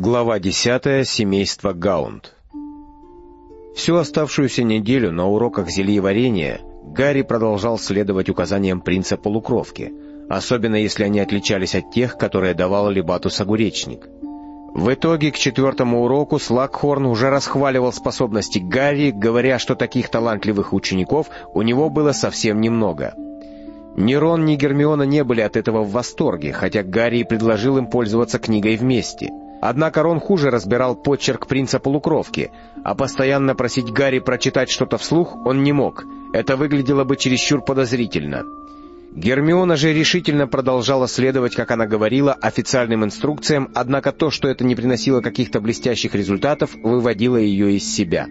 Глава 10. Семейство Гаунд. Всю оставшуюся неделю на уроках зельеварения Гарри продолжал следовать указаниям принца Полукровки, особенно если они отличались от тех, которые давал Либатус Огуречник. В итоге к 4-му уроку Слакхорн уже расхваливал способности Гарри, говоря, что таких талантливых учеников у него было совсем немного. Ни Рон, ни Гермиона не были от этого в восторге, хотя Гарри и предложил им пользоваться книгой вместе. Однако Рон хуже разбирал почерк принца Полукровки, а постоянно просить Гарри прочитать что-то вслух он не мог. Это выглядело бы чересчур подозрительно. Гермиона же решительно продолжала следовать, как она говорила, официальным инструкциям, однако то, что это не приносило каких-то блестящих результатов, выводило ее из себя.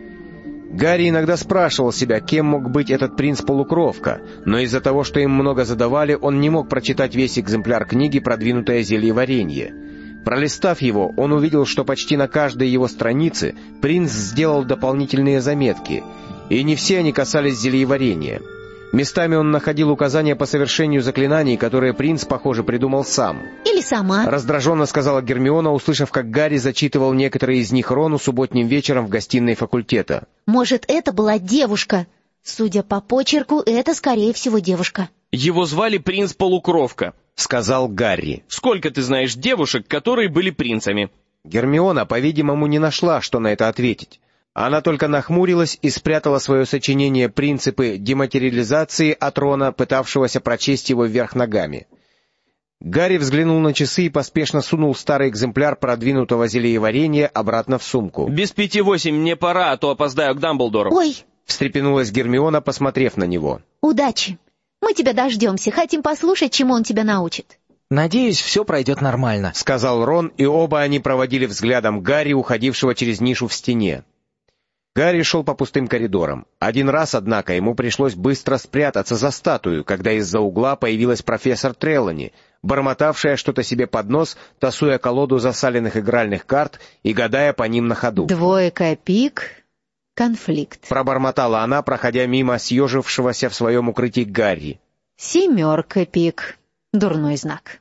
Гарри иногда спрашивал себя, кем мог быть этот принц Полукровка, но из-за того, что им много задавали, он не мог прочитать весь экземпляр книги «Продвинутое зельеваренье». Пролистав его, он увидел, что почти на каждой его странице принц сделал дополнительные заметки, и не все они касались зельеварения. Местами он находил указания по совершению заклинаний, которые принц, похоже, придумал сам. «Или сама», — раздраженно сказала Гермиона, услышав, как Гарри зачитывал некоторые из них Рону субботним вечером в гостиной факультета. «Может, это была девушка? Судя по почерку, это, скорее всего, девушка». «Его звали принц Полукровка», — сказал Гарри. «Сколько ты знаешь девушек, которые были принцами?» Гермиона, по-видимому, не нашла, что на это ответить. Она только нахмурилась и спрятала свое сочинение «Принципы дематериализации» от Рона, пытавшегося прочесть его вверх ногами. Гарри взглянул на часы и поспешно сунул старый экземпляр продвинутого зельеварения обратно в сумку. «Без 5:08 мне пора, а то опоздаю к Дамблдору». «Ой!» — встрепенулась Гермиона, посмотрев на него. «Удачи! Мы тебя дождемся, хотим послушать, чему он тебя научит». «Надеюсь, все пройдет нормально», — сказал Рон, и оба они проводили взглядом Гарри, уходившего через нишу в стене. Гарри шел по пустым коридорам. Один раз, однако, ему пришлось быстро спрятаться за статую, когда из-за угла появилась профессор Трелани, бормотавшая что-то себе под нос, тасуя колоду засаленных игральных карт и гадая по ним на ходу. «Двойка пик, конфликт», — пробормотала она, проходя мимо съежившегося в своем укрытии Гарри. «Семерка пик, дурной знак.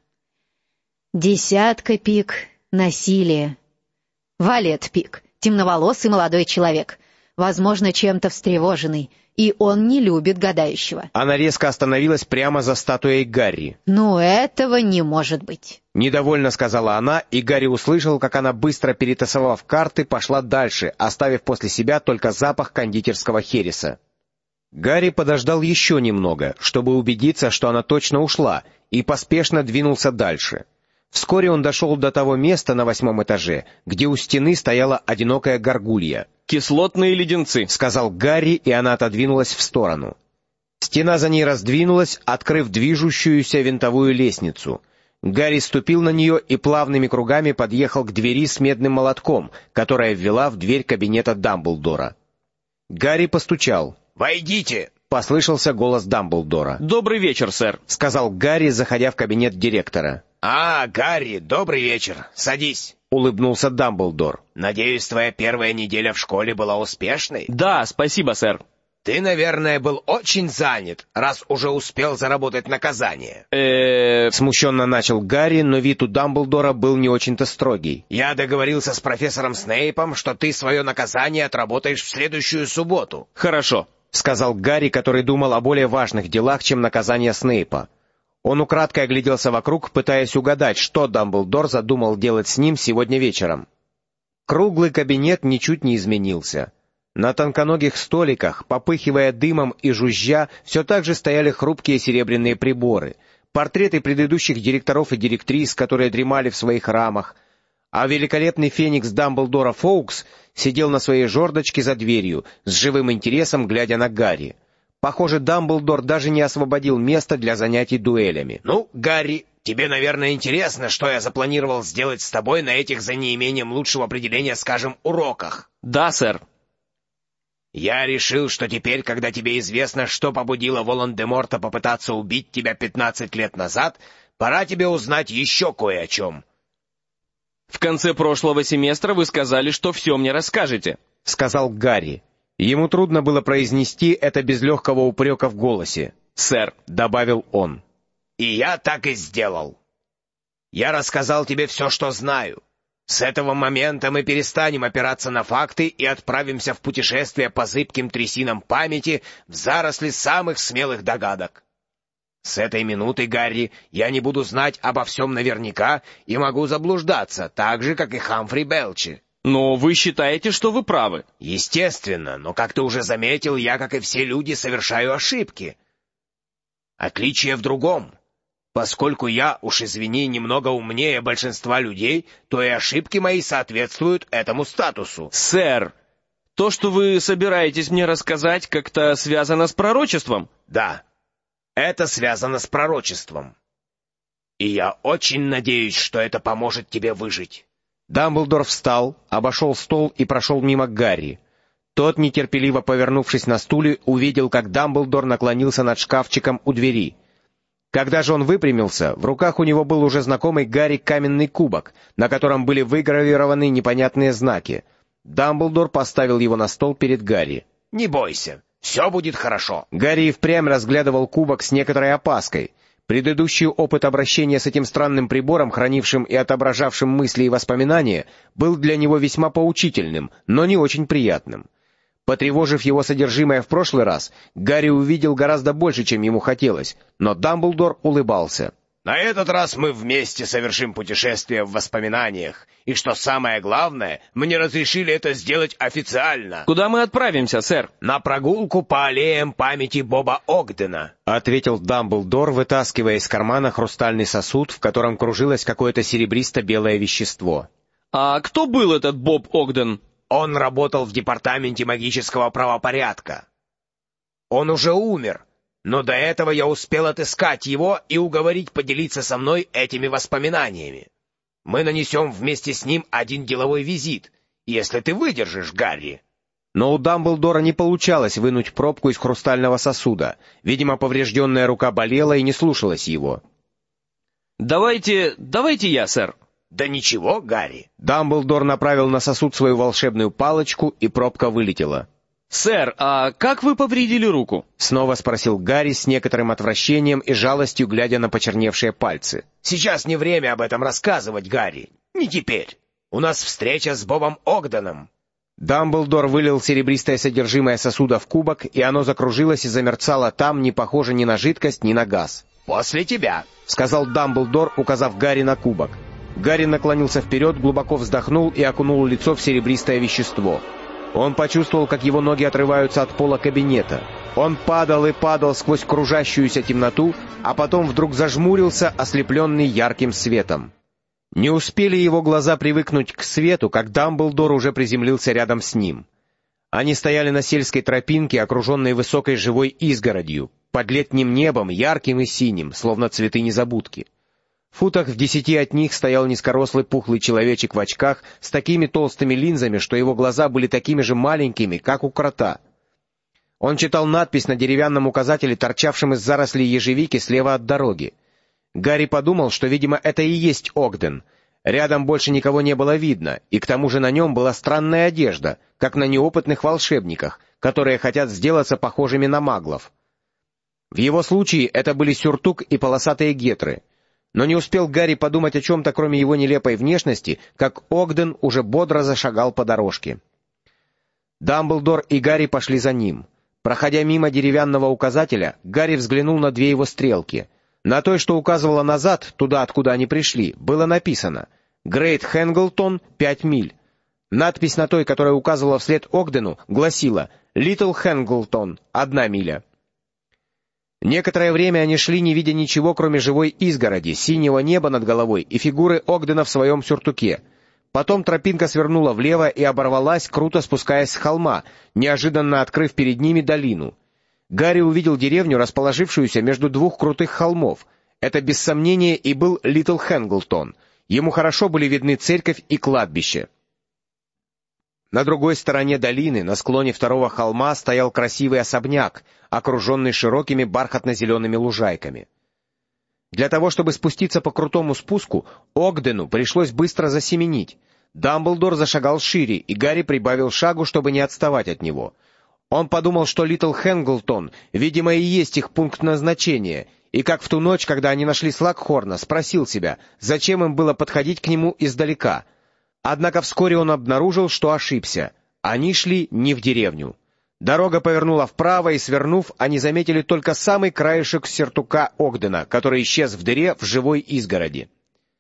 Десятка пик, насилие. Валет пик, темноволосый молодой человек, возможно, чем-то встревоженный, и он не любит гадающего». Она резко остановилась прямо за статуей Гарри. «Ну, этого не может быть», — недовольно сказала она, и Гарри услышал, как она, быстро перетасовав карты, пошла дальше, оставив после себя только запах кондитерского хереса. Гарри подождал еще немного, чтобы убедиться, что она точно ушла, и поспешно двинулся дальше. Вскоре он дошел до того места на 8-м этаже, где у стены стояла одинокая горгулья. «Кислотные леденцы», — сказал Гарри, и она отодвинулась в сторону. Стена за ней раздвинулась, открыв движущуюся винтовую лестницу. Гарри ступил на нее и плавными кругами подъехал к двери с медным молотком, которая ввела в дверь кабинета Дамблдора. Гарри постучал. «Войдите!» — послышался голос Дамблдора. «Добрый вечер, сэр», — сказал Гарри, заходя в кабинет директора. «А, Гарри, добрый вечер. Садись», — улыбнулся Дамблдор. «Надеюсь, твоя первая неделя в школе была успешной?» «Да, спасибо, сэр». «Ты, наверное, был очень занят, раз уже успел заработать наказание». Смущенно начал Гарри, но вид у Дамблдора был не очень-то строгий. «Я договорился с профессором Снейпом, что ты свое наказание отработаешь в следующую субботу». «Хорошо», — сказал Гарри, который думал о более важных делах, чем наказание Снейпа. Он украдкой огляделся вокруг, пытаясь угадать, что Дамблдор задумал делать с ним сегодня вечером. Круглый кабинет ничуть не изменился. На тонконогих столиках, попыхивая дымом и жужжа, все так же стояли хрупкие серебряные приборы, портреты предыдущих директоров и директрис, которые дремали в своих рамах, а великолепный феникс Дамблдора Фоукс сидел на своей жердочке за дверью, с живым интересом глядя на Гарри. Похоже, Дамблдор даже не освободил место для занятий дуэлями. «Ну, Гарри, тебе, наверное, интересно, что я запланировал сделать с тобой на этих, за неимением лучшего определения, скажем, уроках?» «Да, сэр». «Я решил, что теперь, когда тебе известно, что побудило Волан-де-Морта попытаться убить тебя 15 лет назад, пора тебе узнать еще кое о чем». «В конце прошлого семестра вы сказали, что все мне расскажете», — сказал Гарри. Ему трудно было произнести это без легкого упрека в голосе. «Сэр», — добавил он. «И я так и сделал. Я рассказал тебе все, что знаю. С этого момента мы перестанем опираться на факты и отправимся в путешествие по зыбким трясинам памяти в заросли самых смелых догадок. С этой минуты, Гарри, я не буду знать обо всем наверняка и могу заблуждаться, так же, как и Хамфри Белчи. Но вы считаете, что вы правы. Естественно, но, как ты уже заметил, я, как и все люди, совершаю ошибки. Отличие в другом. Поскольку я, уж извини, немного умнее большинства людей, то и ошибки мои соответствуют этому статусу. Сэр, то, что вы собираетесь мне рассказать, как-то связано с пророчеством? Да, это связано с пророчеством. И я очень надеюсь, что это поможет тебе выжить. Дамблдор встал, обошел стол и прошел мимо Гарри. Тот, нетерпеливо повернувшись на стуле, увидел, как Дамблдор наклонился над шкафчиком у двери. Когда же он выпрямился, в руках у него был уже знакомый Гарри каменный кубок, на котором были выгравированы непонятные знаки. Дамблдор поставил его на стол перед Гарри. «Не бойся, все будет хорошо». Гарри и впрямь разглядывал кубок с некоторой опаской. Предыдущий опыт обращения с этим странным прибором, хранившим и отображавшим мысли и воспоминания, был для него весьма поучительным, но не очень приятным. Потревожив его содержимое в прошлый раз, Гарри увидел гораздо больше, чем ему хотелось, но Дамблдор улыбался. «На этот раз мы вместе совершим путешествие в воспоминаниях, и, что самое главное, мне разрешили это сделать официально». «Куда мы отправимся, сэр?» «На прогулку по аллеям памяти Боба Огдена», — ответил Дамблдор, вытаскивая из кармана хрустальный сосуд, в котором кружилось какое-то серебристо-белое вещество. «А кто был этот Боб Огден?» «Он работал в департаменте магического правопорядка. Он уже умер, но до этого я успел отыскать его и уговорить поделиться со мной этими воспоминаниями. Мы нанесем вместе с ним один деловой визит, если ты выдержишь, Гарри». Но у Дамблдора не получалось вынуть пробку из хрустального сосуда. Видимо, поврежденная рука болела и не слушалась его. «Давайте я, сэр». «Да ничего, Гарри». Дамблдор направил на сосуд свою волшебную палочку, и пробка вылетела. «Сэр, а как вы повредили руку?» — снова спросил Гарри с некоторым отвращением и жалостью, глядя на почерневшие пальцы. «Сейчас не время об этом рассказывать, Гарри. Не теперь. У нас встреча с Бобом Огденом». Дамблдор вылил серебристое содержимое сосуда в кубок, и оно закружилось и замерцало там, не похоже ни на жидкость, ни на газ. «После тебя», — сказал Дамблдор, указав Гарри на кубок. Гарри наклонился вперед, глубоко вздохнул и окунул лицо в серебристое вещество. Он почувствовал, как его ноги отрываются от пола кабинета. Он падал и падал сквозь кружащуюся темноту, а потом вдруг зажмурился, ослепленный ярким светом. Не успели его глаза привыкнуть к свету, как Дамблдор уже приземлился рядом с ним. Они стояли на сельской тропинке, окруженной высокой живой изгородью, под летним небом, ярким и синим, словно цветы незабудки. В футах в 10 от них стоял низкорослый пухлый человечек в очках с такими толстыми линзами, что его глаза были такими же маленькими, как у крота. Он читал надпись на деревянном указателе, торчавшем из зарослей ежевики слева от дороги. Гарри подумал, что, видимо, это и есть Огден. Рядом больше никого не было видно, и к тому же на нем была странная одежда, как на неопытных волшебниках, которые хотят сделаться похожими на маглов. В его случае это были сюртук и полосатые гетры. Но не успел Гарри подумать о чем-то, кроме его нелепой внешности, как Огден уже бодро зашагал по дорожке. Дамблдор и Гарри пошли за ним. Проходя мимо деревянного указателя, Гарри взглянул на две его стрелки. На той, что указывала назад, туда, откуда они пришли, было написано «Грейт Хэнглтон, 5 миль». Надпись на той, которая указывала вслед Огдену, гласила «Литл Хэнглтон, 1 миля». Некоторое время они шли, не видя ничего, кроме живой изгороди, синего неба над головой и фигуры Огдена в своем сюртуке. Потом тропинка свернула влево и оборвалась, круто спускаясь с холма, неожиданно открыв перед ними долину. Гарри увидел деревню, расположившуюся между двух крутых холмов. Это, без сомнения, и был Литл Хэнглтон. Ему хорошо были видны церковь и кладбище. На другой стороне долины, на склоне второго холма, стоял красивый особняк, окруженный широкими бархатно-зелеными лужайками. Для того, чтобы спуститься по крутому спуску, Огдену пришлось быстро засеменить. Дамблдор зашагал шире, и Гарри прибавил шагу, чтобы не отставать от него. Он подумал, что Литл Хэнглтон, видимо, и есть их пункт назначения, и как в ту ночь, когда они нашли Слакхорна, спросил себя, зачем им было подходить к нему издалека. Однако вскоре он обнаружил, что ошибся. Они шли не в деревню. Дорога повернула вправо, и, свернув, они заметили только самый краешек сюртука Огдена, который исчез в дыре в живой изгороди.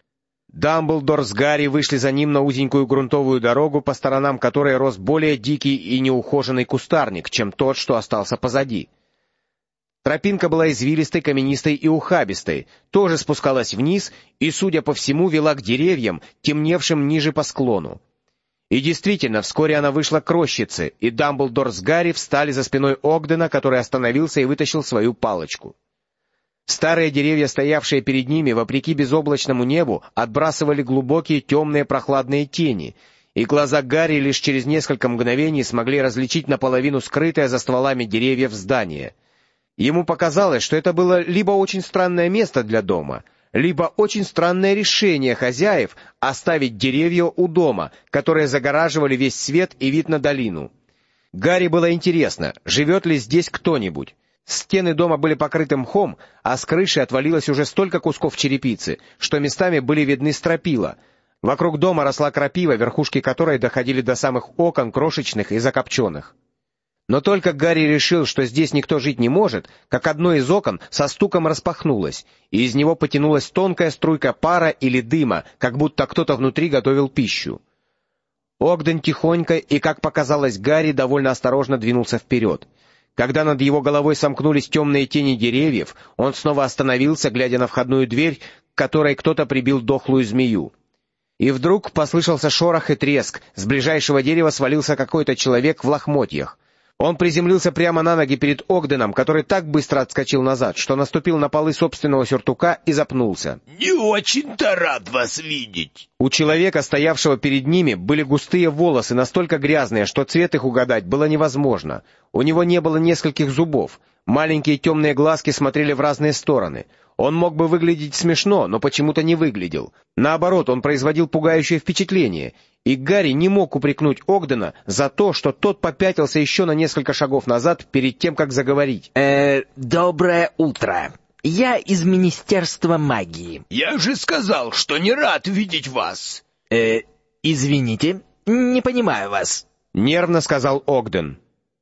Дамблдор с Гарри вышли за ним на узенькую грунтовую дорогу, по сторонам которой рос более дикий и неухоженный кустарник, чем тот, что остался позади. Тропинка была извилистой, каменистой и ухабистой, тоже спускалась вниз и, судя по всему, вела к деревьям, темневшим ниже по склону. И действительно, вскоре она вышла к рощице, и Дамблдор с Гарри встали за спиной Огдена, который остановился и вытащил свою палочку. Старые деревья, стоявшие перед ними, вопреки безоблачному небу, отбрасывали глубокие темные прохладные тени, и глаза Гарри лишь через несколько мгновений смогли различить наполовину скрытое за стволами деревьев здание. Ему показалось, что это было либо очень странное место для дома, либо очень странное решение хозяев оставить деревья у дома, которые загораживали весь свет и вид на долину. Гарри было интересно, живет ли здесь кто-нибудь. Стены дома были покрыты мхом, а с крыши отвалилось уже столько кусков черепицы, что местами были видны стропила. Вокруг дома росла крапива, верхушки которой доходили до самых окон, крошечных и закопченных. Но только Гарри решил, что здесь никто жить не может, как одно из окон со стуком распахнулось, и из него потянулась тонкая струйка пара или дыма, как будто кто-то внутри готовил пищу. Огден тихонько и, как показалось Гарри, довольно осторожно двинулся вперед. Когда над его головой сомкнулись темные тени деревьев, он снова остановился, глядя на входную дверь, к которой кто-то прибил дохлую змею. И вдруг послышался шорох и треск, с ближайшего дерева свалился какой-то человек в лохмотьях. Он приземлился прямо на ноги перед Огденом, который так быстро отскочил назад, что наступил на полы собственного сюртука и запнулся. «Не очень-то рад вас видеть!» У человека, стоявшего перед ними, были густые волосы, настолько грязные, что цвет их угадать было невозможно. У него не было нескольких зубов. Маленькие темные глазки смотрели в разные стороны. Он мог бы выглядеть смешно, но почему-то не выглядел. Наоборот, он производил пугающее впечатление, и Гарри не мог упрекнуть Огдена за то, что тот попятился еще на несколько шагов назад перед тем, как заговорить. Доброе утро. Я из Министерства магии. «Я же сказал, что не рад видеть вас!» Извините, не понимаю вас. Нервно сказал Огден.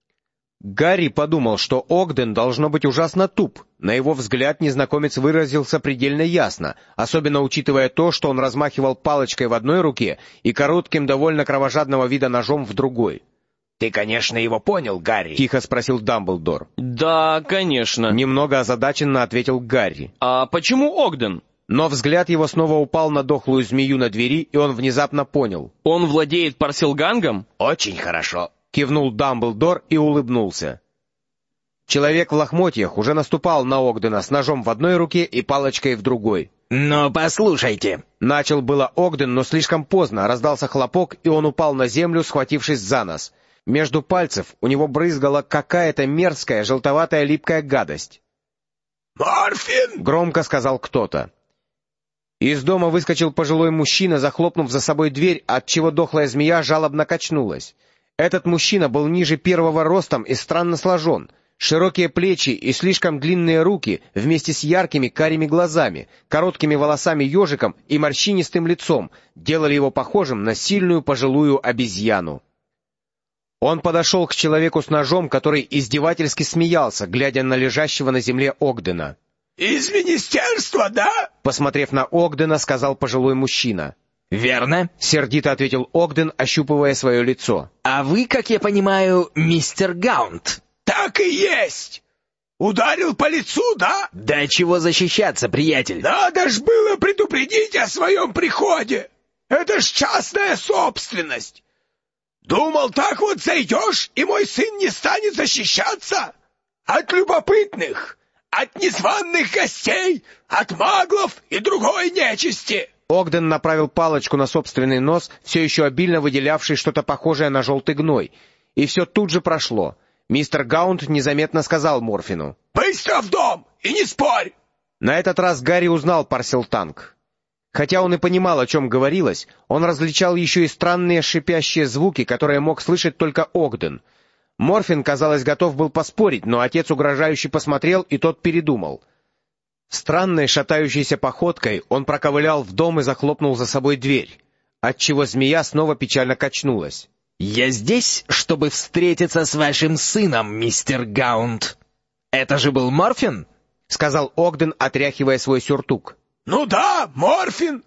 Гарри подумал, что Огден должно быть ужасно туп. На его взгляд незнакомец выразился предельно ясно, особенно учитывая то, что он размахивал палочкой в одной руке и коротким, довольно кровожадного вида ножом в другой. «Ты, конечно, его понял, Гарри?» — тихо спросил Дамблдор. Да, конечно. Немного озадаченно ответил Гарри. А почему Огден? Но взгляд его снова упал на дохлую змею на двери, и он внезапно понял. Он владеет парсилгангом? «Очень хорошо», — кивнул Дамблдор и улыбнулся. Человек в лохмотьях уже наступал на Огдена с ножом в одной руке и палочкой в другой. Но послушайте. Начал было Огден, но слишком поздно, раздался хлопок, и он упал на землю, схватившись за нос. Между пальцев у него брызгала какая-то мерзкая, желтоватая липкая гадость. «Морфин!» — громко сказал кто-то. Из дома выскочил пожилой мужчина, захлопнув за собой дверь, отчего дохлая змея жалобно качнулась. Этот мужчина был ниже первого ростом и странно сложен. Широкие плечи и слишком длинные руки вместе с яркими карими глазами, короткими волосами-ежиком и морщинистым лицом делали его похожим на сильную пожилую обезьяну. Он подошел к человеку с ножом, который издевательски смеялся, глядя на лежащего на земле Огдена. «Из министерства, да?» Посмотрев на Огдена, сказал пожилой мужчина. «Верно», — сердито ответил Огден, ощупывая свое лицо. «А вы, как я понимаю, мистер Гаунт?» «Так и есть! Ударил по лицу, да?» «Да чего защищаться, приятель?» «Надо ж было предупредить о своем приходе! Это ж частная собственность! Думал, так вот зайдешь, и мой сын не станет защищаться? От любопытных, от незваных гостей, от маглов и другой нечисти!» Огден направил палочку на собственный нос, все еще обильно выделявший что-то похожее на желтый гной, и все тут же прошло. Мистер Гаунт незаметно сказал Морфину: «Быстро в дом и не спорь!» На этот раз Гарри узнал парсилтанг. Хотя он и понимал, о чем говорилось, он различал еще и странные шипящие звуки, которые мог слышать только Огден. Морфин, казалось, готов был поспорить, но отец угрожающе посмотрел, и тот передумал. Странной шатающейся походкой он проковылял в дом и захлопнул за собой дверь. отчего змея снова печально качнулась. «Я здесь, чтобы встретиться с вашим сыном, мистер Гаунд. Это же был Морфин?» — сказал Огден, отряхивая свой сюртук. «Ну да, Морфин!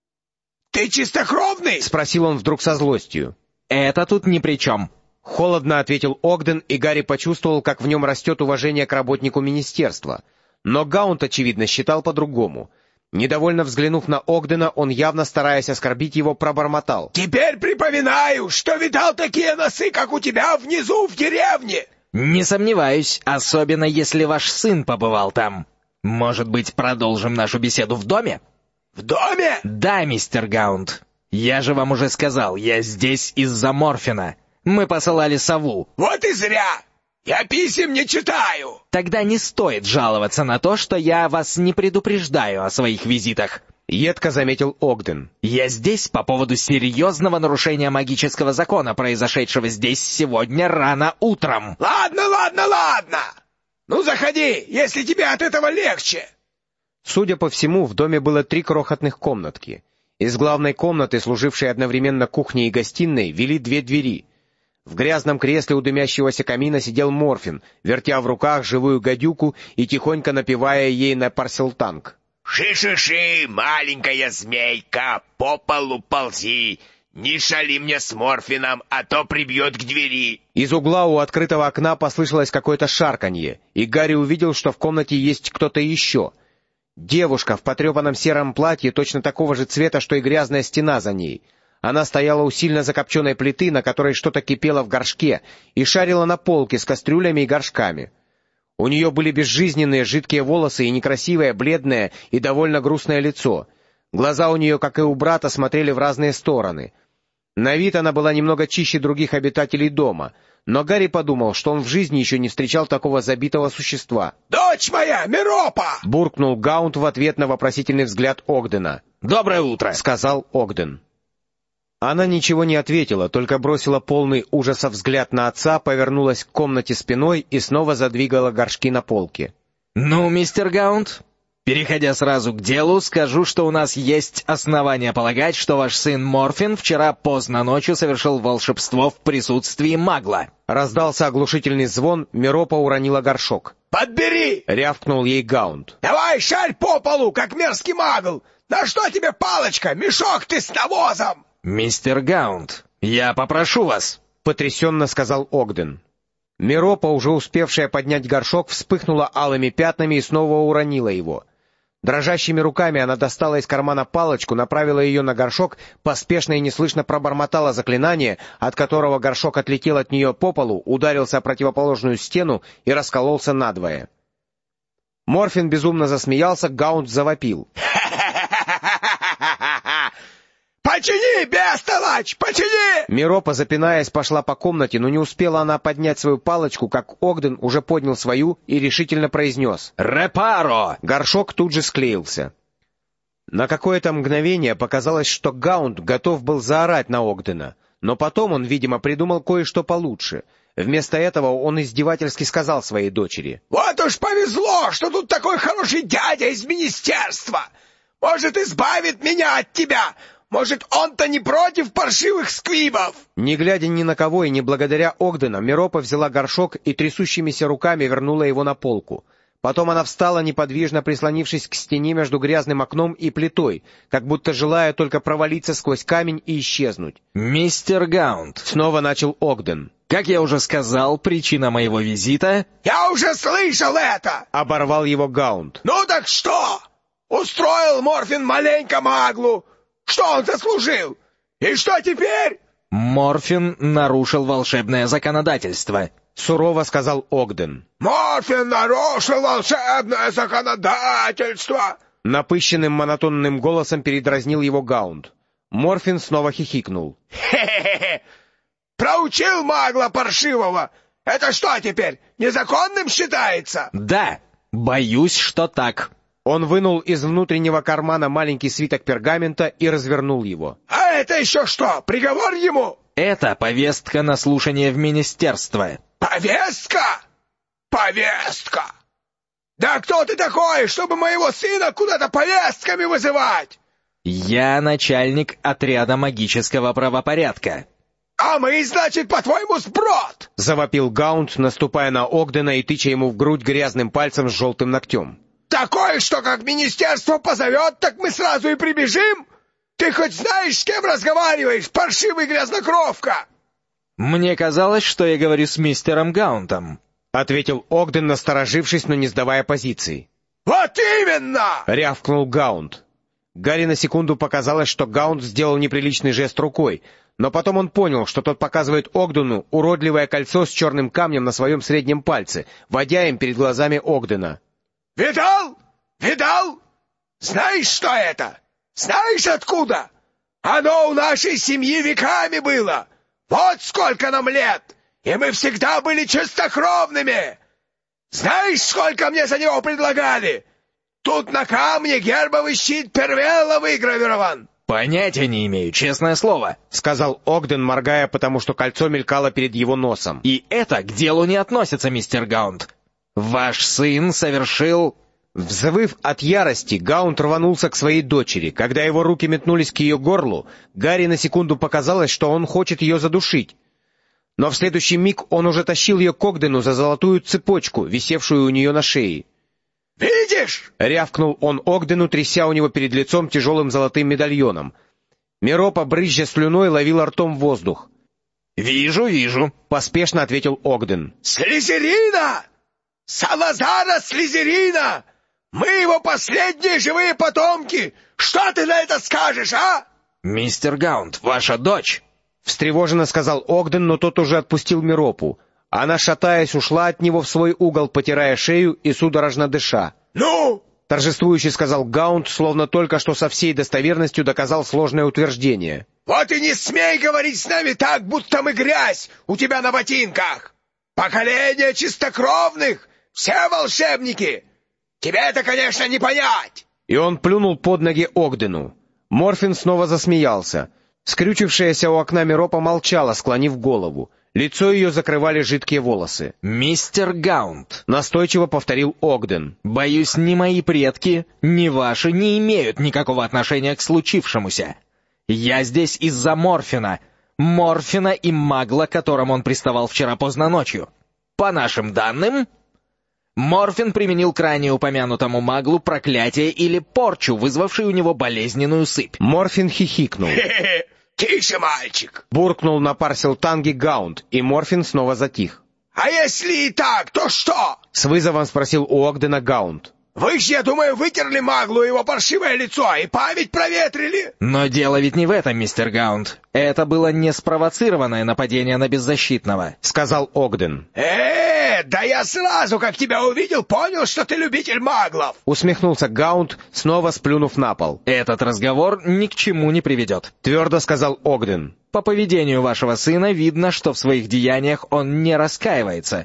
Ты чистокровный?» — спросил он вдруг со злостью. «Это тут ни при чем». Холодно ответил Огден, и Гарри почувствовал, как в нем растет уважение к работнику министерства. Но Гаунд, очевидно, считал по-другому. Недовольно взглянув на Огдена, он, явно стараясь оскорбить его, пробормотал: «Теперь припоминаю, что видал такие носы, как у тебя внизу в деревне!» «Не сомневаюсь, особенно если ваш сын побывал там. Может быть, продолжим нашу беседу в доме?» «В доме?» «Да, мистер Гаунд. Я же вам уже сказал, я здесь из-за Морфина. Мы посылали сову». «Вот и зря! Я писем не читаю!» «Тогда не стоит жаловаться на то, что я вас не предупреждаю о своих визитах». — едко заметил Огден. «Я здесь по поводу серьезного нарушения магического закона, произошедшего здесь сегодня рано утром». Ладно! Ну, заходи, если тебе от этого легче!» Судя по всему, в доме было 3 крохотных комнатки. Из главной комнаты, служившей одновременно кухней и гостиной, вели 2 двери. В грязном кресле у дымящегося камина сидел Морфин, вертя в руках живую гадюку и тихонько напевая ей на парселтанг. «Ши-ши-ши, маленькая змейка, по полу ползи, не шали мне с Морфином, а то прибьет к двери». Из угла у открытого окна послышалось какое-то шарканье, и Гарри увидел, что в комнате есть кто-то еще. Девушка в потрепанном сером платье, точно такого же цвета, что и грязная стена за ней. Она стояла у сильно закопченной плиты, на которой что-то кипело в горшке, и шарила на полке с кастрюлями и горшками. У нее были безжизненные жидкие волосы и некрасивое, бледное и довольно грустное лицо. Глаза у нее, как и у брата, смотрели в разные стороны. На вид она была немного чище других обитателей дома, но Гарри подумал, что он в жизни еще не встречал такого забитого существа. «Дочь моя, Миропа!» — буркнул Гаунд в ответ на вопросительный взгляд Огдена. «Доброе утро!» — сказал Огден. Она ничего не ответила, только бросила полный ужаса взгляд на отца, повернулась к комнате спиной и снова задвигала горшки на полке. «Ну, мистер Гаунд, переходя сразу к делу, скажу, что у нас есть основания полагать, что ваш сын Морфин вчера поздно ночью совершил волшебство в присутствии магла». Раздался оглушительный звон, Миропа уронила горшок. «Подбери!» — рявкнул ей Гаунд. «Давай, шарь по полу, как мерзкий магл! На что тебе палочка, мешок ты с навозом!» «Мистер Гаунд, я попрошу вас», — потрясенно сказал Огден. Миропа, уже успевшая поднять горшок, вспыхнула алыми пятнами и снова уронила его. Дрожащими руками она достала из кармана палочку, направила ее на горшок, поспешно и неслышно пробормотала заклинание, от которого горшок отлетел от нее по полу, ударился о противоположную стену и раскололся надвое. Морфин безумно засмеялся, Гаунд завопил. «Почини, бестолочь, почини!» Миропа, запинаясь, пошла по комнате, но не успела она поднять свою палочку, как Огден уже поднял свою и решительно произнес: «Репаро!» Горшок тут же склеился. На какое-то мгновение показалось, что Гаунд готов был заорать на Огдена, но потом он, видимо, придумал кое-что получше. Вместо этого он издевательски сказал своей дочери: «Вот уж повезло, что тут такой хороший дядя из министерства! Может, избавит меня от тебя! Может, он-то не против паршивых сквибов?» Не глядя ни на кого и не благодаря Огдена, Миропа взяла горшок и трясущимися руками вернула его на полку. Потом она встала, неподвижно прислонившись к стене между грязным окном и плитой, как будто желая только провалиться сквозь камень и исчезнуть. «Мистер Гаунд», — снова начал Огден. «Как я уже сказал, причина моего визита...» «Я уже слышал это!» — оборвал его Гаунд. «Ну так что? Устроил Морфин маленько маглу. Что он заслужил? И что теперь?» «Морфин нарушил волшебное законодательство», — сурово сказал Огден. «Морфин нарушил волшебное законодательство!» Напыщенным монотонным голосом передразнил его Гаунд. Морфин снова хихикнул. «Хе-хе-хе! Проучил магла паршивого! Это что теперь, незаконным считается?» «Да, боюсь, что так». Он вынул из внутреннего кармана маленький свиток пергамента и развернул его. «А это еще что, приговор ему?» «Это повестка на слушание в министерство». «Повестка? Повестка! Да кто ты такой, чтобы моего сына куда-то повестками вызывать?» Я начальник отряда магического правопорядка. «А мы, значит, по-твоему, сброд!» — завопил Гаунт, наступая на Огдена и тыча ему в грудь грязным пальцем с желтым ногтем. «Такое, что как министерство позовет, так мы сразу и прибежим? Ты хоть знаешь, с кем разговариваешь, паршивый грязнокровка?» «Мне казалось, что я говорю с мистером Гаунтом», — ответил Огден, насторожившись, но не сдавая позиции. «Вот именно!» — рявкнул Гаунт. Гарри на секунду показалось, что Гаунт сделал неприличный жест рукой, но потом он понял, что тот показывает Огдену уродливое кольцо с черным камнем на своем среднем пальце, водя им перед глазами Огдена. «Видал? Видал? Знаешь, что это? Знаешь, откуда? Оно у нашей семьи веками было. Вот сколько нам лет, и мы всегда были чистокровными. Знаешь, сколько мне за него предлагали? Тут на камне гербовый щит Первелла выгравирован». «Понятия не имею, честное слово», — сказал Огден, моргая, потому что кольцо мелькало перед его носом. «И это к делу не относится, мистер Гаунт. Ваш сын совершил...» Взвыв от ярости, Гаунт рванулся к своей дочери. Когда его руки метнулись к ее горлу, Гарри на секунду показалось, что он хочет ее задушить. Но в следующий миг он уже тащил ее к Огдену за золотую цепочку, висевшую у нее на шее. «Видишь?» — рявкнул он Огдену, тряся у него перед лицом тяжелым золотым медальоном. Миропа, брызжа слюной, ловила ртом воздух. «Вижу», — поспешно ответил Огден. «Слизерина! Салазара Слизерина! Мы его последние живые потомки! Что ты на это скажешь, а?» «Мистер Гаунт, ваша дочь!» — встревоженно сказал Огден, но тот уже отпустил Миропу. Она, шатаясь, ушла от него в свой угол, потирая шею и судорожно дыша. «Ну?» — торжествующе сказал Гаунт, словно только что со всей достоверностью доказал сложное утверждение. «Вот и не смей говорить с нами так, будто мы грязь у тебя на ботинках! Поколение чистокровных, все волшебники! Тебе это, конечно, не понять!» И он плюнул под ноги Огдену. Морфин снова засмеялся. Скрючившаяся у окна Миропа молчала, склонив голову. Лицо ее закрывали жидкие волосы. «Мистер Гаунт», — настойчиво повторил Огден. «боюсь, ни мои предки, ни ваши не имеют никакого отношения к случившемуся. Я здесь из-за Морфина. Морфина и магла, к которому он приставал вчера поздно ночью. По нашим данным, Морфин применил к ранее упомянутому маглу проклятие или порчу, вызвавшую у него болезненную сыпь». Морфин хихикнул. «Хе-хе! Тише, мальчик!» Буркнул на Парселтанге Гаунт, и Морфин снова затих. «А если и так, то что?» — с вызовом спросил у Огдена Гаунт. «Вы ж, я думаю, вытерли маглу его паршивое лицо и память проветрили!» «Но дело ведь не в этом, мистер Гаунт. Это было не спровоцированное нападение на беззащитного», — сказал Огден. Да я сразу, как тебя увидел, понял, что ты любитель маглов!» — усмехнулся Гаунт, снова сплюнув на пол. «Этот разговор ни к чему не приведет», — твердо сказал Огден. «По поведению вашего сына видно, что в своих деяниях он не раскаивается.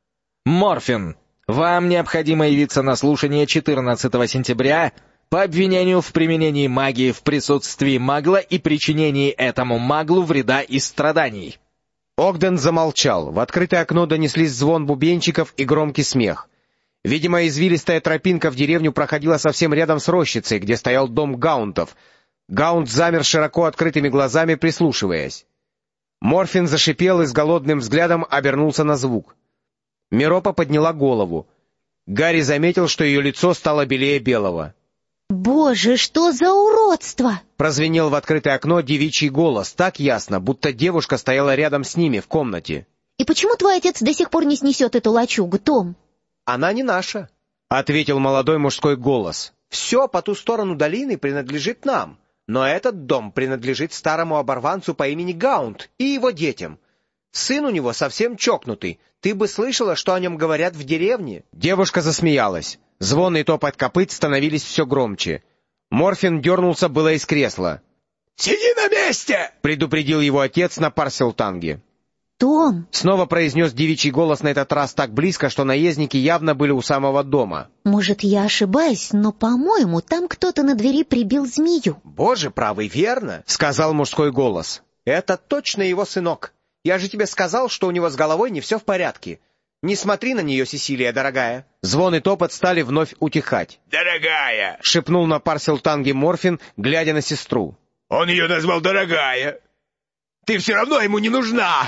Морфин, вам необходимо явиться на слушание 14 сентября по обвинению в применении магии в присутствии магла и причинении этому маглу вреда и страданий». Огден замолчал. В открытое окно донеслись звон бубенчиков и громкий смех. Видимо, извилистая тропинка в деревню проходила совсем рядом с рощицей, где стоял дом Гаунтов. Гаунт замер широко открытыми глазами, прислушиваясь. Морфин зашипел и с голодным взглядом обернулся на звук. Миропа подняла голову. Гарри заметил, что ее лицо стало белее белого. «Боже, что за уродство!» Прозвенел в открытое окно девичий голос, так ясно, будто девушка стояла рядом с ними в комнате. «И почему твой отец до сих пор не снесет эту лачугу, Том?» «Она не наша», — ответил молодой мужской голос. «Все по ту сторону долины принадлежит нам, но этот дом принадлежит старому оборванцу по имени Гаунт и его детям. Сын у него совсем чокнутый. Ты бы слышала, что о нем говорят в деревне?» Девушка засмеялась. Звон и топот копыт становились все громче. Морфин дернулся было из кресла. «Сиди на месте!» — предупредил его отец на Парселтанге. «Том!» — снова произнес девичий голос, на этот раз так близко, что наездники явно были у самого дома. «Может, я ошибаюсь, но, по-моему, там кто-то на двери прибил змею». «Боже правый, верно!» — сказал мужской голос. «Это точно его сынок. Я же тебе сказал, что у него с головой не все в порядке. Не смотри на нее, Сесилия, дорогая. Звон и топот стали вновь утихать. «Дорогая!» — шепнул на Парселтанге Морфин, глядя на сестру. «Он ее назвал дорогая! Ты все равно ему не нужна!»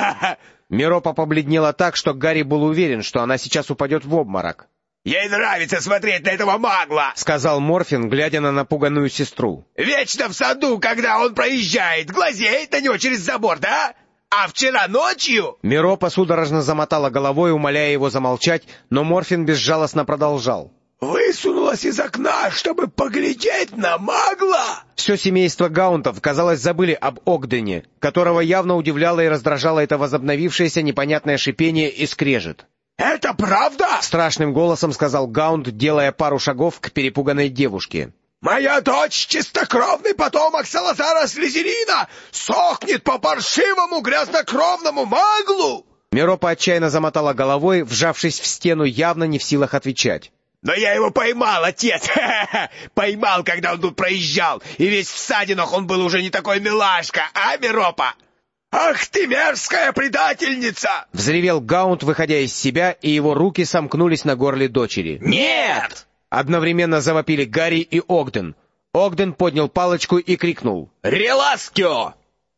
Миропа побледнела так, что Гарри был уверен, что она сейчас упадет в обморок. «Ей нравится смотреть на этого магла!» — сказал Морфин, глядя на напуганную сестру. «Вечно в саду, когда он проезжает, глазеет на него через забор, да? А вчера ночью...» Миропа судорожно замотала головой, умоляя его замолчать, но Морфин безжалостно продолжал. «Высунулась из окна, чтобы поглядеть на магла!» Все семейство Гаунтов, казалось, забыли об Огдене, которого явно удивляло и раздражало это возобновившееся непонятное шипение и скрежет. «Это правда?» — страшным голосом сказал Гаунт, делая пару шагов к перепуганной девушке. «Моя дочь, чистокровный потомок Салазара Слизерина, сохнет по паршивому грязнокровному маглу!» Миропа отчаянно замотала головой, вжавшись в стену, явно не в силах отвечать. «Но я его поймал, отец! Поймал, когда он тут проезжал, и весь в ссадинах он был уже не такой милашка, а, Миропа? Ах ты мерзкая предательница!» Взревел Гаунт, выходя из себя, и его руки сомкнулись на горле дочери. «Нет!» Одновременно завопили Гарри и Огден. Огден поднял палочку и крикнул. «Реласкио!»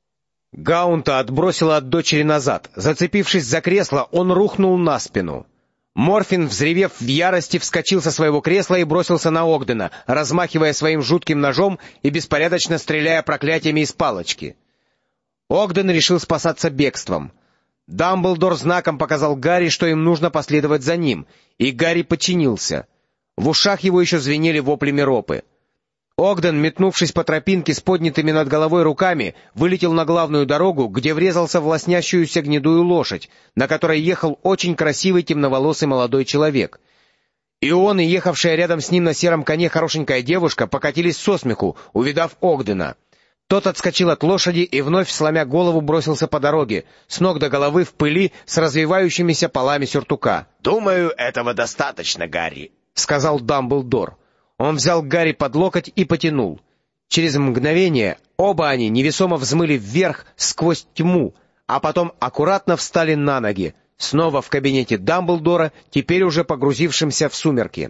Гаунта отбросило от дочери назад. Зацепившись за кресло, он рухнул на спину. Морфин, взревев в ярости, вскочил со своего кресла и бросился на Огдена, размахивая своим жутким ножом и беспорядочно стреляя проклятиями из палочки. Огден решил спасаться бегством. Дамблдор знаком показал Гарри, что им нужно последовать за ним, и Гарри подчинился. В ушах его еще звенели вопли Миропы. Огден, метнувшись по тропинке с поднятыми над головой руками, вылетел на главную дорогу, где врезался в лоснящуюся гнедую лошадь, на которой ехал очень красивый темноволосый молодой человек. И он, и ехавшая рядом с ним на сером коне хорошенькая девушка покатились со смеху, увидав Огдена. Тот отскочил от лошади и, вновь сломя голову, бросился по дороге, с ног до головы в пыли, с развивающимися полами сюртука. «Думаю, этого достаточно, Гарри», — сказал Дамблдор. Он взял Гарри под локоть и потянул. Через мгновение оба они невесомо взмыли вверх сквозь тьму, а потом аккуратно встали на ноги, снова в кабинете Дамблдора, теперь уже погрузившимся в сумерки.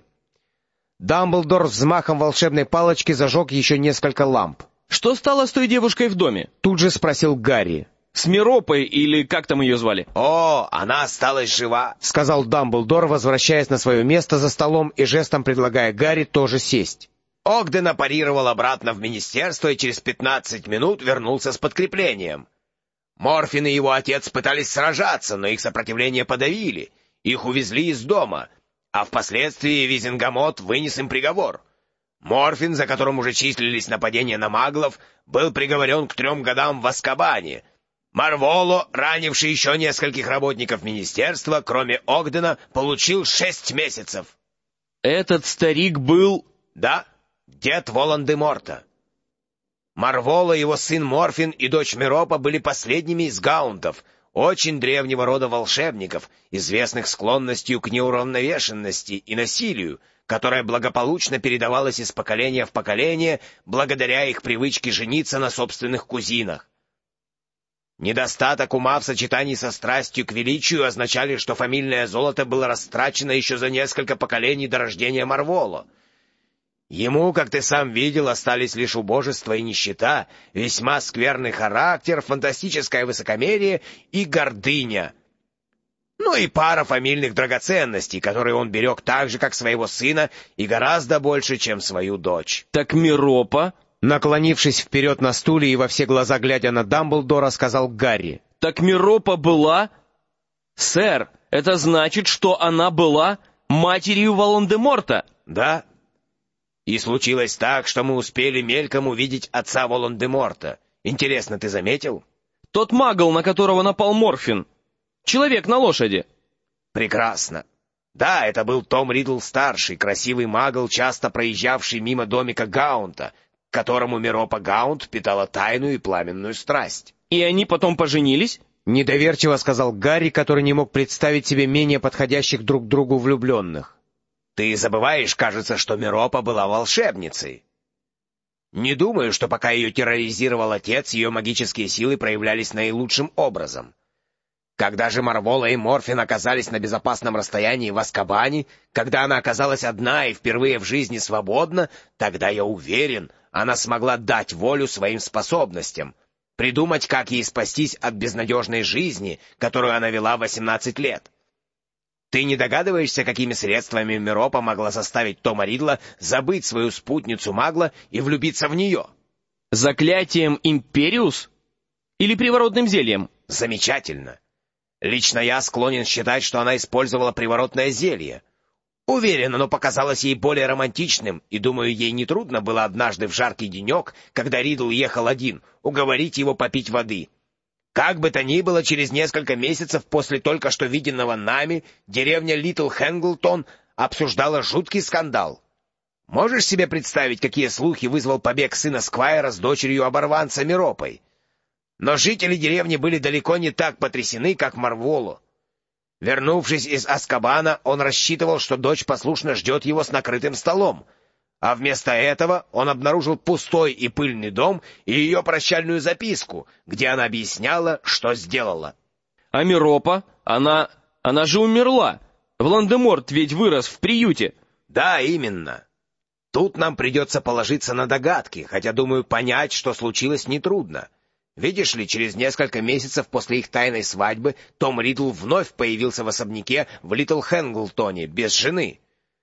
Дамблдор взмахом волшебной палочки зажег еще несколько ламп. «Что стало с той девушкой в доме?» — тут же спросил Гарри. «С Миропой, или как там ее звали?» «О, она осталась жива», — сказал Дамблдор, возвращаясь на свое место за столом и жестом предлагая Гарри тоже сесть. Огдена парировал обратно в министерство и через 15 минут вернулся с подкреплением. Морфин и его отец пытались сражаться, но их сопротивление подавили. Их увезли из дома, а впоследствии Визингамот вынес им приговор. Морфин, за которым уже числились нападения на маглов, был приговорен к 3 годам в Азкабане. Марволо, ранивший еще нескольких работников министерства, кроме Огдена, получил 6 месяцев. «Этот старик был...» «Да, дед Волан-де-Морта. Марволо, его сын Морфин и дочь Миропа были последними из гаунтов, очень древнего рода волшебников, известных склонностью к неуравновешенности и насилию, которая благополучно передавалась из поколения в поколение благодаря их привычке жениться на собственных кузинах. Недостаток ума в сочетании со страстью к величию означали, что фамильное золото было растрачено еще за несколько поколений до рождения Марволо. Ему, как ты сам видел, остались лишь убожество и нищета, весьма скверный характер, фантастическое высокомерие и гордыня. Ну и пара фамильных драгоценностей, которые он берег так же, как своего сына, и гораздо больше, чем свою дочь. «Так Миропа...» Наклонившись вперед на стуле и во все глаза глядя на Дамблдора, сказал Гарри. «Так Миропа была...» «Сэр, это значит, что она была матерью Волан-де-Морта?» «Да. И случилось так, что мы успели мельком увидеть отца Волан-де-Морта. Интересно, ты заметил?» «Тот магл, на которого напал Морфин. Человек на лошади». «Прекрасно. Да, это был Том Ридл-старший, красивый магл, часто проезжавший мимо домика Гаунта, к которому Миропа Гаунт питала тайную и пламенную страсть». «И они потом поженились?» — недоверчиво сказал Гарри, который не мог представить себе менее подходящих друг к другу влюбленных. «Ты забываешь, кажется, что Миропа была волшебницей. Не думаю, что пока ее терроризировал отец, ее магические силы проявлялись наилучшим образом. Когда же Марвола и Морфин оказались на безопасном расстоянии в Азкабане, когда она оказалась одна и впервые в жизни свободна, тогда, я уверен, она смогла дать волю своим способностям, придумать, как ей спастись от безнадежной жизни, которую она вела 18 лет. Ты не догадываешься, какими средствами Миропа могла заставить Тома Ридла забыть свою спутницу Магла и влюбиться в нее? Заклятием Империус? Или приворотным зельем? Замечательно. Лично я склонен считать, что она использовала приворотное зелье. Уверен, оно показалось ей более романтичным, и, думаю, ей нетрудно было однажды в жаркий денек, когда Ридл ехал один, уговорить его попить воды. Как бы то ни было, через несколько месяцев после только что виденного нами, деревня Литл Хэнглтон обсуждала жуткий скандал. Можешь себе представить, какие слухи вызвал побег сына Сквайра с дочерью оборванца Миропой? Но жители деревни были далеко не так потрясены, как Марволу. Вернувшись из Азкабана, он рассчитывал, что дочь послушно ждет его с накрытым столом, а вместо этого он обнаружил пустой и пыльный дом и ее прощальную записку, где она объясняла, что сделала. А Миропа? Она же умерла. Волан-де-Морт ведь вырос в приюте. Да, именно. Тут нам придется положиться на догадки, хотя, думаю, понять, что случилось, нетрудно. Видишь ли, через несколько месяцев после их тайной свадьбы Том Ридл вновь появился в особняке в Литл Хэнглтоне без жены.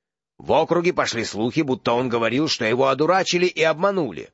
В округе пошли слухи, будто он говорил, что его одурачили и обманули.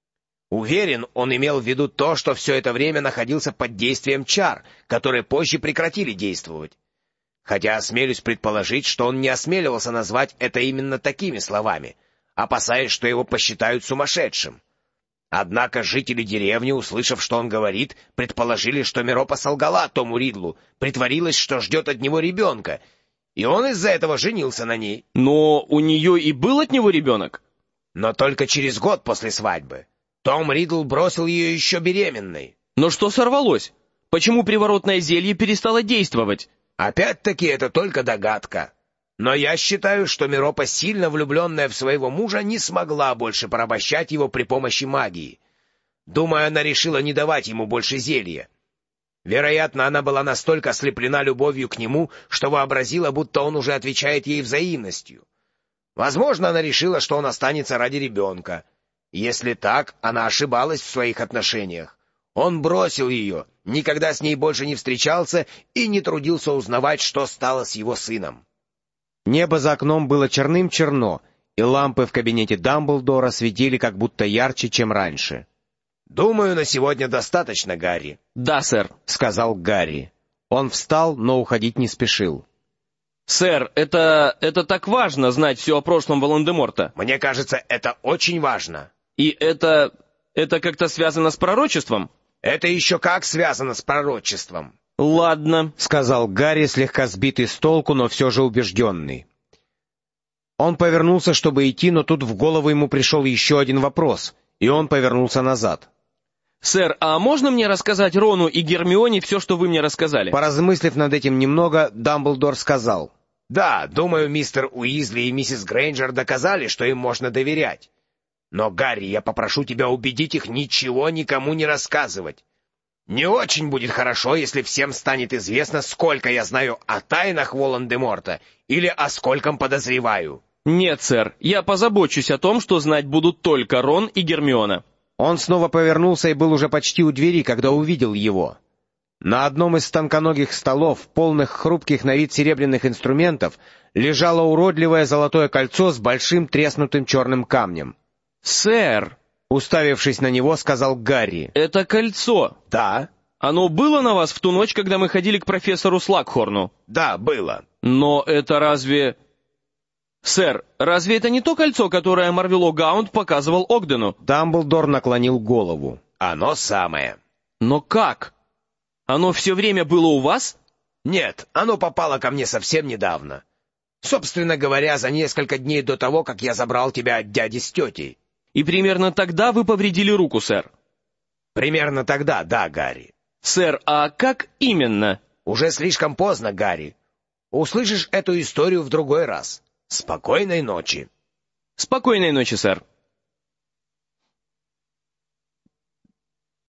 Уверен, он имел в виду то, что все это время находился под действием чар, которые позже прекратили действовать. Хотя осмелюсь предположить, что он не осмеливался назвать это именно такими словами, опасаясь, что его посчитают сумасшедшим. Однако жители деревни, услышав, что он говорит, предположили, что Миропа солгала Тому Ридлу, притворилась, что ждет от него ребенка, и он из-за этого женился на ней. Но у нее и был от него ребенок. Но только через год после свадьбы. Том Ридл бросил ее еще беременной. Но что сорвалось? Почему приворотное зелье перестало действовать? Опять-таки это только догадка. Но я считаю, что Миропа, сильно влюбленная в своего мужа, не смогла больше порабощать его при помощи магии. Думаю, она решила не давать ему больше зелья. Вероятно, она была настолько ослеплена любовью к нему, что вообразила, будто он уже отвечает ей взаимностью. Возможно, она решила, что он останется ради ребенка. Если так, она ошибалась в своих отношениях. Он бросил ее, никогда с ней больше не встречался и не трудился узнавать, что стало с его сыном. Небо за окном было черным-черно, и лампы в кабинете Дамблдора светили как будто ярче, чем раньше. «Думаю, на сегодня достаточно, Гарри». «Да, сэр», — сказал Гарри. Он встал, но уходить не спешил. «Сэр, это так важно, знать все о прошлом Волан-де-Морта». «Мне кажется, это очень важно». «И это как-то связано с пророчеством?» «Это еще как связано с пророчеством». «Ладно», — сказал Гарри, слегка сбитый с толку, но все же убежденный. Он повернулся, чтобы идти, но тут в голову ему пришел еще один вопрос, и он повернулся назад. «Сэр, а можно мне рассказать Рону и Гермионе все, что вы мне рассказали?» Поразмыслив над этим немного, Дамблдор сказал: «Да, думаю, мистер Уизли и миссис Грейнджер доказали, что им можно доверять. Но, Гарри, я попрошу тебя убедить их ничего никому не рассказывать. Не очень будет хорошо, если всем станет известно, сколько я знаю о тайнах Волан-де-Морта или о скольком подозреваю». «Нет, сэр, я позабочусь о том, что знать будут только Рон и Гермиона». Он снова повернулся и был уже почти у двери, когда увидел его. На одном из тонконогих столов, полных хрупких на вид серебряных инструментов, лежало уродливое золотое кольцо с большим треснутым черным камнем. «Сэр!» — уставившись на него, сказал Гарри. «Это кольцо!» «Да». «Оно было на вас в ту ночь, когда мы ходили к профессору Слакхорну?» «Да, было». «Но это разве...» «Сэр, разве это не то кольцо, которое Марвело Гаунд показывал Огдену?» Дамблдор наклонил голову. «Оно самое». «Но как? Оно все время было у вас?» «Нет, оно попало ко мне совсем недавно. Собственно говоря, за несколько дней до того, как я забрал тебя от дяди с тетей». «И примерно тогда вы повредили руку, сэр?» «Примерно тогда, да, Гарри». «Сэр, а как именно?» «Уже слишком поздно, Гарри. Услышишь эту историю в другой раз. Спокойной ночи». «Спокойной ночи, сэр».